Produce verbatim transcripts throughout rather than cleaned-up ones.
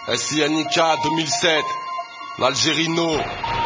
S I N I K deux mille sept, l'Algérino,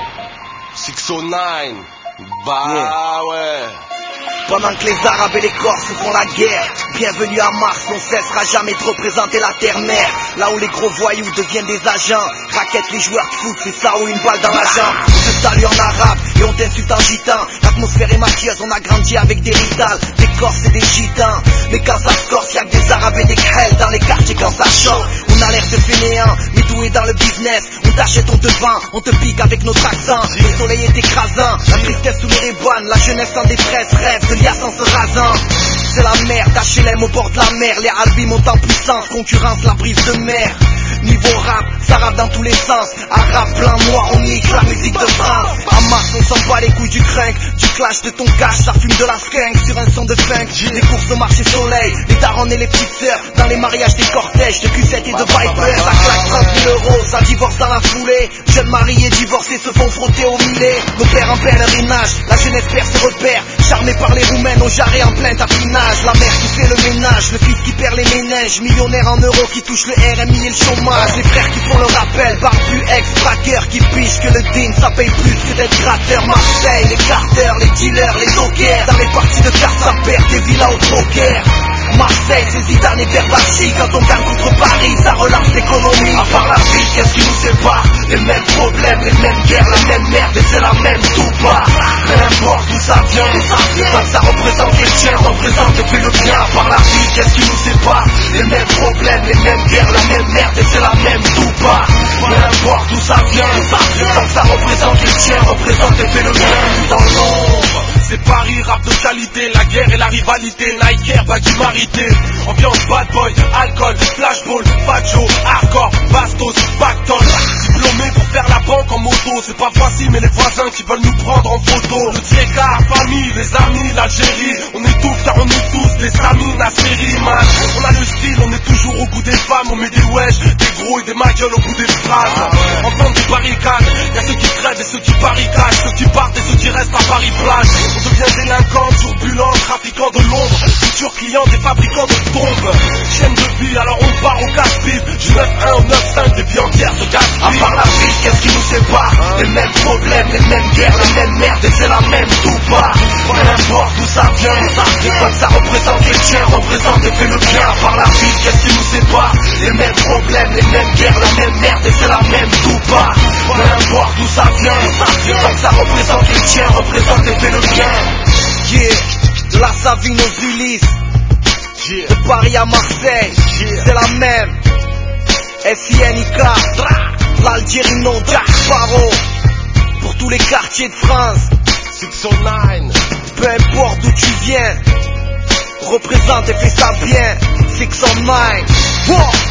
six oh nine, bah yeah. Ouais. Pendant que les Arabes et les Corses font la guerre, bienvenue à Mars, on cessera jamais de représenter la terre-mère. Là où les gros voyous deviennent des agents, raquettent les joueurs de foot, c'est ça ou une balle dans la jambe. On te salue en arabe et on t'insulte en gitan. L'atmosphère est maquilleuse, on a grandi avec des ritales, des Corses et des gitans. Mais quand ça se corse, y'a que des Arabes et des Khels dans les quartiers quand ça chante. On a l'air de fainéants, mais doués dans le business. On t'achète, on te vend, on te pique avec notre accent. Le soleil est écrasant, la tristesse sous les riboines, la jeunesse en détresse, rêve de liasse en se rasant. C'est la merde, H L M au bord de la mer. Les Albi montent en puissance, concurrence la brise de mer. Niveau rap, ça rappe dans tous les sens. Arabe, blanc, noir, on nique la musique de France. En mars, on s'en bat les couilles du crinque, du clash de ton cash, ça fume de la skunk sur un son de funk. Les courses au marché soleil, les darons et les petites sœurs, dans les mariages des cortèges de Q sept et de Viper. Ça claque trente mille euros, ça divorce dans la foulée. Jeunes mariés divorcés se font frotter au millet. Nos pères en pèlerinage, la jeunesse perd ses repères. Charmé par les roumaines, au jarret en plein tapinage. La mère qui fait le ménage, le fils qui perd les ménages. Millionnaire en euros qui touche le R M I et le chômage. Les frères qui font le rappel, barbu, ex-braqueur qui piche que le din ça paye plus que d'être gratteur. Marseille, les carters, les dealers, les dockers. Dans les parties de cartes ça perd des villas au poker. Marseille, c'est Zidane et Verbachi. Quand on gagne contre Paris, ça relance l'économie. À part la vie, qu'est-ce qui nous sépare? Les mêmes problèmes, les mêmes guerres, la même merde et c'est la même soupa. Peu importe d'où ça vient, tant que ça représente les tiens, représente et fait le bien. À part la vie, qu'est-ce qui nous sépare? Les mêmes problèmes, les mêmes guerres, la même merde et c'est la même soupa. Peu importe d'où ça vient, tant que ça représente les tiens, représente et fait le bien. Dans l'ombre, c'est Paris, rap de qualité, la guerre et la rivalité, Nike Air, Baggy Marité, ambiance bad boy, alcool, flashball, fajo, hardcore, bastos, pactole, diplômé pour faire la banque en moto, c'est pas facile mais les voisins qui veulent nous prendre en photo, le Tiécar, famille, les amis, l'Algérie, on étouffe car on est tous des amis, la série man, on a le style, on est toujours au goût des femmes, on met des wesh, des gros et des magueules au bout des phrases, ah ouais. En temps des barricades, y'a ceux qui crèvent et ceux qui barricadent, ceux qui partent et ceux qui restent à Paris-Plage. On devient délinquant, turbulent, trafiquant de l'ombre, futur client des fabricants de tombes. Chaîne de vie, alors on part au casse-pipe. Du neuf un au neuf cinq, des vies entières se gaspillent. À part la vie, qu'est-ce qui nous sépare? Les mêmes problèmes, les mêmes guerres, la même merde et c'est la même soupa. Peu importe d'où ça vient, tant que ça représente les tiens, représente et fait le bien. À part la vie, qu'est-ce qui nous sépare? Les mêmes problèmes, les mêmes guerres, la même merde et c'est la même soupa. Peu importe d'où ça vient, tant que ça représente les tiens, représente et fait le bien. Yeah, de la Savine aux Ulysses, yeah. De Paris à Marseille, yeah. C'est la même. S I N I K, l'Algérino, Jack Sparrow. Pour tous les quartiers de France, six oh nine. Peu importe d'où tu viens, représente et fais ça bien. six oh nine. Wow.